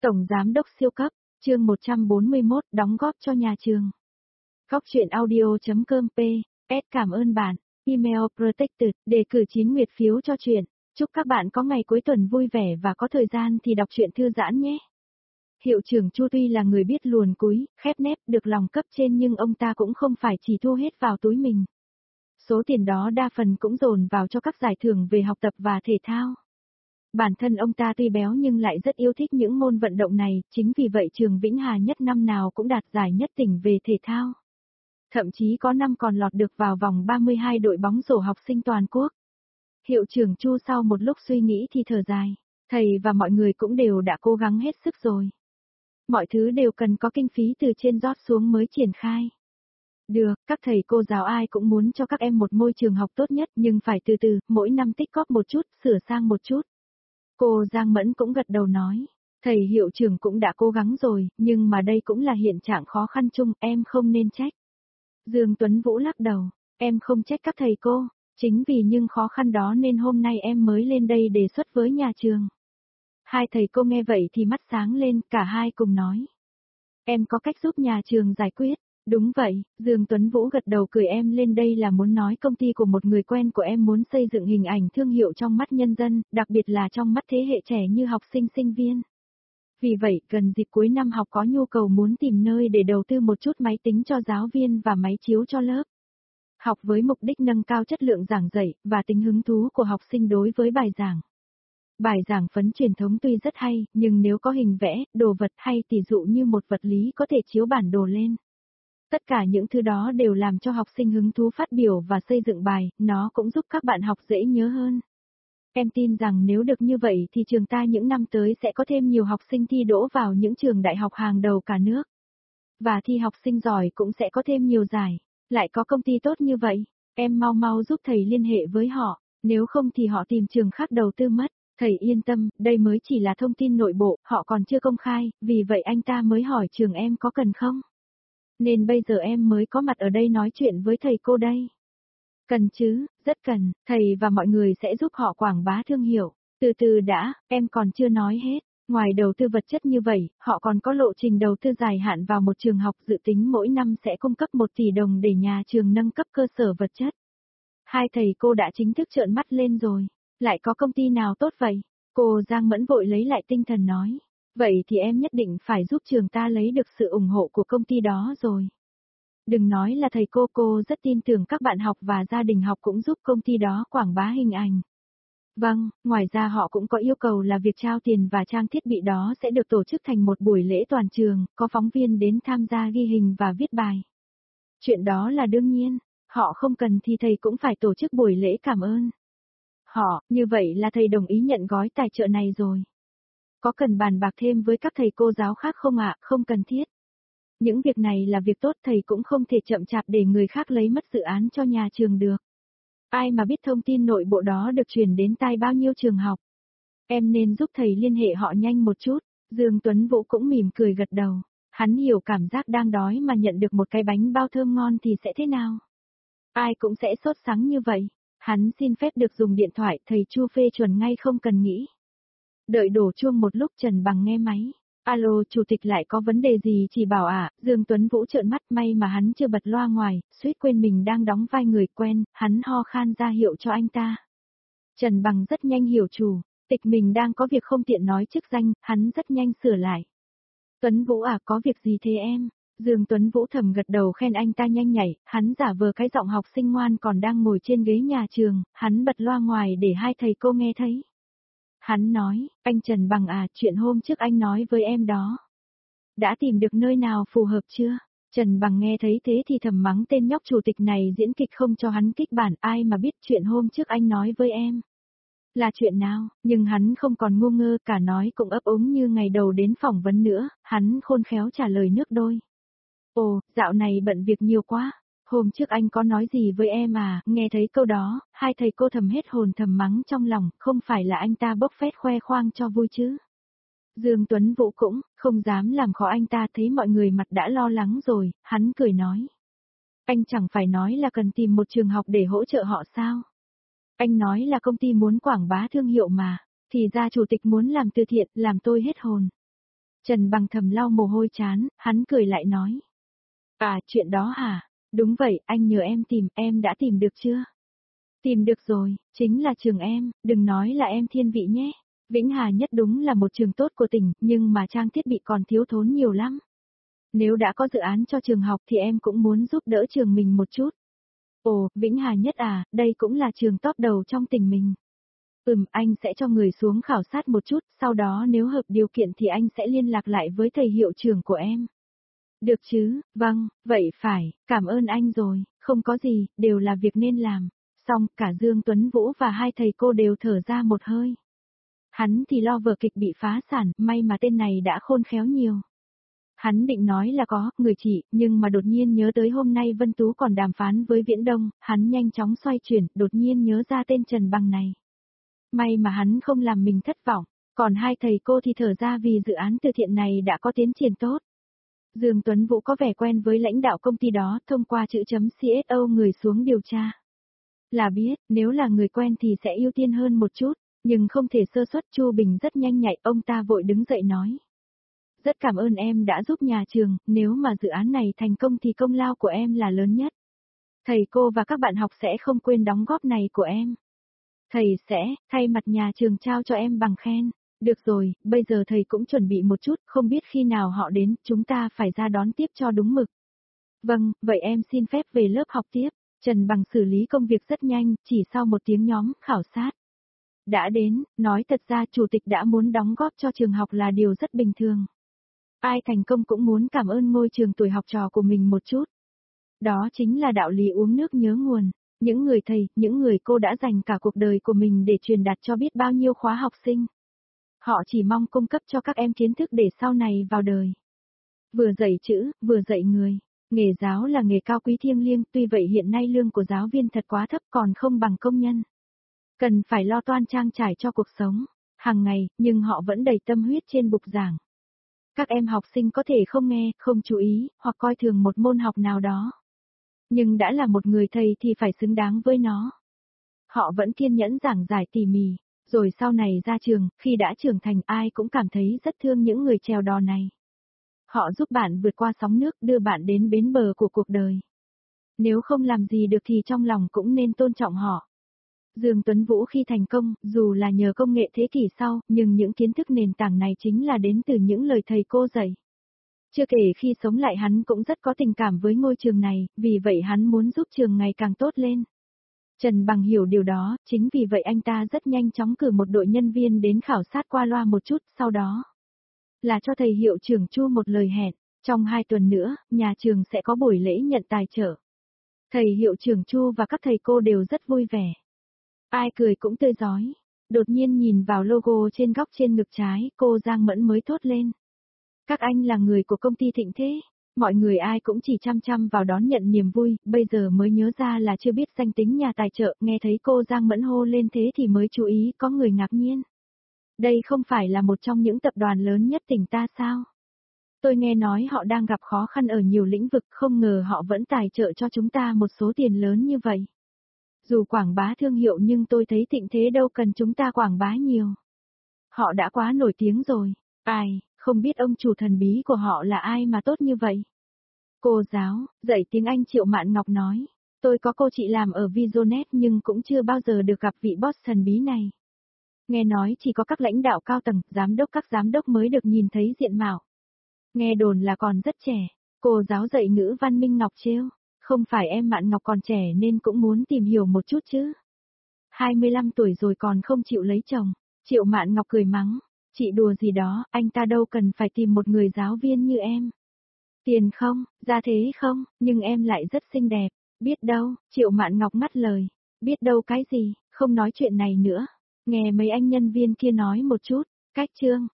Tổng Giám đốc siêu cấp, chương 141, đóng góp cho nhà trường. Góc truyện audio.com PS cảm ơn bạn. Email protected, đề cử 9 nguyệt phiếu cho truyện. Chúc các bạn có ngày cuối tuần vui vẻ và có thời gian thì đọc truyện thư giãn nhé. Hiệu trưởng Chu tuy là người biết luồn cúi, khép nép, được lòng cấp trên nhưng ông ta cũng không phải chỉ thu hết vào túi mình. Số tiền đó đa phần cũng dồn vào cho các giải thưởng về học tập và thể thao. Bản thân ông ta tuy béo nhưng lại rất yêu thích những môn vận động này, chính vì vậy trường Vĩnh Hà nhất năm nào cũng đạt giải nhất tỉnh về thể thao. Thậm chí có năm còn lọt được vào vòng 32 đội bóng rổ học sinh toàn quốc. Hiệu trưởng Chu sau một lúc suy nghĩ thì thở dài, thầy và mọi người cũng đều đã cố gắng hết sức rồi. Mọi thứ đều cần có kinh phí từ trên rót xuống mới triển khai. Được, các thầy cô giáo ai cũng muốn cho các em một môi trường học tốt nhất nhưng phải từ từ, mỗi năm tích góp một chút, sửa sang một chút. Cô Giang Mẫn cũng gật đầu nói, thầy hiệu trưởng cũng đã cố gắng rồi, nhưng mà đây cũng là hiện trạng khó khăn chung, em không nên trách. Dương Tuấn Vũ lắc đầu, em không trách các thầy cô, chính vì những khó khăn đó nên hôm nay em mới lên đây đề xuất với nhà trường. Hai thầy cô nghe vậy thì mắt sáng lên, cả hai cùng nói. Em có cách giúp nhà trường giải quyết. Đúng vậy, Dương Tuấn Vũ gật đầu cười, em lên đây là muốn nói công ty của một người quen của em muốn xây dựng hình ảnh thương hiệu trong mắt nhân dân, đặc biệt là trong mắt thế hệ trẻ như học sinh sinh viên. Vì vậy, gần dịp cuối năm học có nhu cầu muốn tìm nơi để đầu tư một chút máy tính cho giáo viên và máy chiếu cho lớp. Học với mục đích nâng cao chất lượng giảng dạy và tính hứng thú của học sinh đối với bài giảng. Bài giảng phấn truyền thống tuy rất hay, nhưng nếu có hình vẽ, đồ vật hay tỷ dụ như một vật lý có thể chiếu bản đồ lên. Tất cả những thứ đó đều làm cho học sinh hứng thú phát biểu và xây dựng bài, nó cũng giúp các bạn học dễ nhớ hơn. Em tin rằng nếu được như vậy thì trường ta những năm tới sẽ có thêm nhiều học sinh thi đỗ vào những trường đại học hàng đầu cả nước. Và thi học sinh giỏi cũng sẽ có thêm nhiều giải. Lại có công ty tốt như vậy, em mau mau giúp thầy liên hệ với họ, nếu không thì họ tìm trường khác đầu tư mất. Thầy yên tâm, đây mới chỉ là thông tin nội bộ, họ còn chưa công khai, vì vậy anh ta mới hỏi trường em có cần không? Nên bây giờ em mới có mặt ở đây nói chuyện với thầy cô đây. Cần chứ, rất cần, thầy và mọi người sẽ giúp họ quảng bá thương hiệu. Từ từ đã, em còn chưa nói hết. Ngoài đầu tư vật chất như vậy, họ còn có lộ trình đầu tư dài hạn vào một trường học, dự tính mỗi năm sẽ cung cấp 1 tỷ đồng để nhà trường nâng cấp cơ sở vật chất. Hai thầy cô đã chính thức trợn mắt lên rồi. Lại có công ty nào tốt vậy? Cô Giang Mẫn vội lấy lại tinh thần nói. Vậy thì em nhất định phải giúp trường ta lấy được sự ủng hộ của công ty đó rồi. Đừng nói là thầy cô rất tin tưởng các bạn học và gia đình học cũng giúp công ty đó quảng bá hình ảnh. Vâng, ngoài ra họ cũng có yêu cầu là việc trao tiền và trang thiết bị đó sẽ được tổ chức thành một buổi lễ toàn trường, có phóng viên đến tham gia ghi hình và viết bài. Chuyện đó là đương nhiên, họ không cần thì thầy cũng phải tổ chức buổi lễ cảm ơn. Họ, như vậy là thầy đồng ý nhận gói tài trợ này rồi. Có cần bàn bạc thêm với các thầy cô giáo khác không ạ? Không cần thiết. Những việc này là việc tốt, thầy cũng không thể chậm chạp để người khác lấy mất dự án cho nhà trường được. Ai mà biết thông tin nội bộ đó được truyền đến tai bao nhiêu trường học. Em nên giúp thầy liên hệ họ nhanh một chút. Dương Tuấn Vũ cũng mỉm cười gật đầu. Hắn hiểu cảm giác đang đói mà nhận được một cái bánh bao thơm ngon thì sẽ thế nào. Ai cũng sẽ sốt sắng như vậy. Hắn xin phép được dùng điện thoại, thầy Chu phê chuẩn ngay không cần nghĩ. Đợi đổ chuông một lúc Trần Bằng nghe máy. Alo, chủ tịch lại có vấn đề gì chỉ bảo ạ? Dương Tuấn Vũ trợn mắt, may mà hắn chưa bật loa ngoài, suýt quên mình đang đóng vai người quen, hắn ho khan ra hiệu cho anh ta. Trần Bằng rất nhanh hiểu chủ, tịch mình đang có việc không tiện nói chức danh, hắn rất nhanh sửa lại. Tuấn Vũ à, có việc gì thế em? Dương Tuấn Vũ thầm gật đầu khen anh ta nhanh nhảy, hắn giả vờ cái giọng học sinh ngoan còn đang ngồi trên ghế nhà trường, hắn bật loa ngoài để hai thầy cô nghe thấy. Hắn nói, anh Trần Bằng à, chuyện hôm trước anh nói với em đó. Đã tìm được nơi nào phù hợp chưa? Trần Bằng nghe thấy thế thì thầm mắng tên nhóc chủ tịch này diễn kịch không cho hắn kích bản, ai mà biết chuyện hôm trước anh nói với em. Là chuyện nào, nhưng hắn không còn ngu ngơ, cả nói cũng ấp úng như ngày đầu đến phỏng vấn nữa, hắn khôn khéo trả lời nước đôi. Ồ, dạo này bận việc nhiều quá. Hôm trước anh có nói gì với em à? Nghe thấy câu đó, hai thầy cô thầm hết hồn thầm mắng trong lòng, không phải là anh ta bốc phét khoe khoang cho vui chứ. Dương Tuấn Vũ cũng không dám làm khó anh ta, thấy mọi người mặt đã lo lắng rồi, hắn cười nói. Anh chẳng phải nói là cần tìm một trường học để hỗ trợ họ sao? Anh nói là công ty muốn quảng bá thương hiệu mà, thì ra chủ tịch muốn làm từ thiện, làm tôi hết hồn. Trần Bằng thầm lau mồ hôi trán, hắn cười lại nói. À, chuyện đó hả? Đúng vậy, anh nhờ em tìm, em đã tìm được chưa? Tìm được rồi, chính là trường em, đừng nói là em thiên vị nhé. Vĩnh Hà Nhất đúng là một trường tốt của tỉnh, nhưng mà trang thiết bị còn thiếu thốn nhiều lắm. Nếu đã có dự án cho trường học thì em cũng muốn giúp đỡ trường mình một chút. Ồ, Vĩnh Hà Nhất à, đây cũng là trường top đầu trong tỉnh mình. Anh sẽ cho người xuống khảo sát một chút, sau đó nếu hợp điều kiện thì anh sẽ liên lạc lại với thầy hiệu trưởng của em. Được chứ, vâng, vậy phải, cảm ơn anh rồi, không có gì, đều là việc nên làm. Xong, cả Dương Tuấn Vũ và hai thầy cô đều thở ra một hơi. Hắn thì lo vở kịch bị phá sản, may mà tên này đã khôn khéo nhiều. Hắn định nói là có, người chị, nhưng mà đột nhiên nhớ tới hôm nay Vân Tú còn đàm phán với Viễn Đông, hắn nhanh chóng xoay chuyển, đột nhiên nhớ ra tên Trần Bằng này. May mà hắn không làm mình thất vọng, còn hai thầy cô thì thở ra vì dự án từ thiện này đã có tiến triển tốt. Dương Tuấn Vũ có vẻ quen với lãnh đạo công ty đó, thông qua chữ chấm CSO người xuống điều tra. Là biết, nếu là người quen thì sẽ ưu tiên hơn một chút, nhưng không thể sơ suất. Chu Bình rất nhanh nhạy, ông ta vội đứng dậy nói. Rất cảm ơn em đã giúp nhà trường, nếu mà dự án này thành công thì công lao của em là lớn nhất. Thầy cô và các bạn học sẽ không quên đóng góp này của em. Thầy sẽ, thay mặt nhà trường trao cho em bằng khen. Được rồi, bây giờ thầy cũng chuẩn bị một chút, không biết khi nào họ đến, chúng ta phải ra đón tiếp cho đúng mực. Vâng, vậy em xin phép về lớp học tiếp. Trần Bằng xử lý công việc rất nhanh, chỉ sau một tiếng nhóm khảo sát. Đã đến, nói thật ra chủ tịch đã muốn đóng góp cho trường học là điều rất bình thường. Ai thành công cũng muốn cảm ơn ngôi trường tuổi học trò của mình một chút. Đó chính là đạo lý uống nước nhớ nguồn. Những người thầy, những người cô đã dành cả cuộc đời của mình để truyền đạt cho biết bao nhiêu khóa học sinh. Họ chỉ mong cung cấp cho các em kiến thức để sau này vào đời. Vừa dạy chữ, vừa dạy người. Nghề giáo là nghề cao quý thiêng liêng, tuy vậy hiện nay lương của giáo viên thật quá thấp còn không bằng công nhân. Cần phải lo toan trang trải cho cuộc sống, hàng ngày, nhưng họ vẫn đầy tâm huyết trên bục giảng. Các em học sinh có thể không nghe, không chú ý, hoặc coi thường một môn học nào đó. Nhưng đã là một người thầy thì phải xứng đáng với nó. Họ vẫn kiên nhẫn giảng giải tỉ mỉ, rồi sau này ra trường, khi đã trưởng thành ai cũng cảm thấy rất thương những người chèo đò này. Họ giúp bạn vượt qua sóng nước, đưa bạn đến bến bờ của cuộc đời. Nếu không làm gì được thì trong lòng cũng nên tôn trọng họ. Dương Tuấn Vũ khi thành công, dù là nhờ công nghệ thế kỷ sau, nhưng những kiến thức nền tảng này chính là đến từ những lời thầy cô dạy. Chưa kể khi sống lại hắn cũng rất có tình cảm với ngôi trường này, vì vậy hắn muốn giúp trường ngày càng tốt lên. Trần Bằng hiểu điều đó, chính vì vậy anh ta rất nhanh chóng cử một đội nhân viên đến khảo sát qua loa một chút, sau đó là cho thầy hiệu trưởng Chu một lời hẹn, trong 2 tuần nữa, nhà trường sẽ có buổi lễ nhận tài trợ. Thầy hiệu trưởng Chu và các thầy cô đều rất vui vẻ. Ai cười cũng tươi rói. Đột nhiên nhìn vào logo trên góc trên ngực trái, cô Giang Mẫn mới thốt lên. Các anh là người của công ty Thịnh thế. Mọi người ai cũng chỉ chăm chăm vào đón nhận niềm vui, bây giờ mới nhớ ra là chưa biết danh tính nhà tài trợ, nghe thấy cô Giang Mẫn hô lên thế thì mới chú ý có người ngạc nhiên. Đây không phải là một trong những tập đoàn lớn nhất tỉnh ta sao? Tôi nghe nói họ đang gặp khó khăn ở nhiều lĩnh vực, không ngờ họ vẫn tài trợ cho chúng ta một số tiền lớn như vậy. Dù quảng bá thương hiệu nhưng tôi thấy Thịnh thế đâu cần chúng ta quảng bá nhiều. Họ đã quá nổi tiếng rồi. Ai, không biết ông chủ thần bí của họ là ai mà tốt như vậy. Cô giáo, dạy tiếng Anh Triệu Mạn Ngọc nói. Tôi có cô chị làm ở Visionet nhưng cũng chưa bao giờ được gặp vị boss thần bí này. Nghe nói chỉ có các lãnh đạo cao tầng, các giám đốc mới được nhìn thấy diện mạo. Nghe đồn là còn rất trẻ. Cô giáo dạy ngữ văn Minh Ngọc trêu. Không phải em Mạn Ngọc còn trẻ nên cũng muốn tìm hiểu một chút chứ. 25 tuổi rồi còn không chịu lấy chồng. Triệu Mạn Ngọc cười mắng. Chị đùa gì đó, anh ta đâu cần phải tìm một người giáo viên như em. Tiền không, gia thế không, nhưng em lại rất xinh đẹp. Biết đâu, Triệu Mạn Ngọc ngắt lời. Biết đâu cái gì, không nói chuyện này nữa. Nghe mấy anh nhân viên kia nói một chút. Cách chương.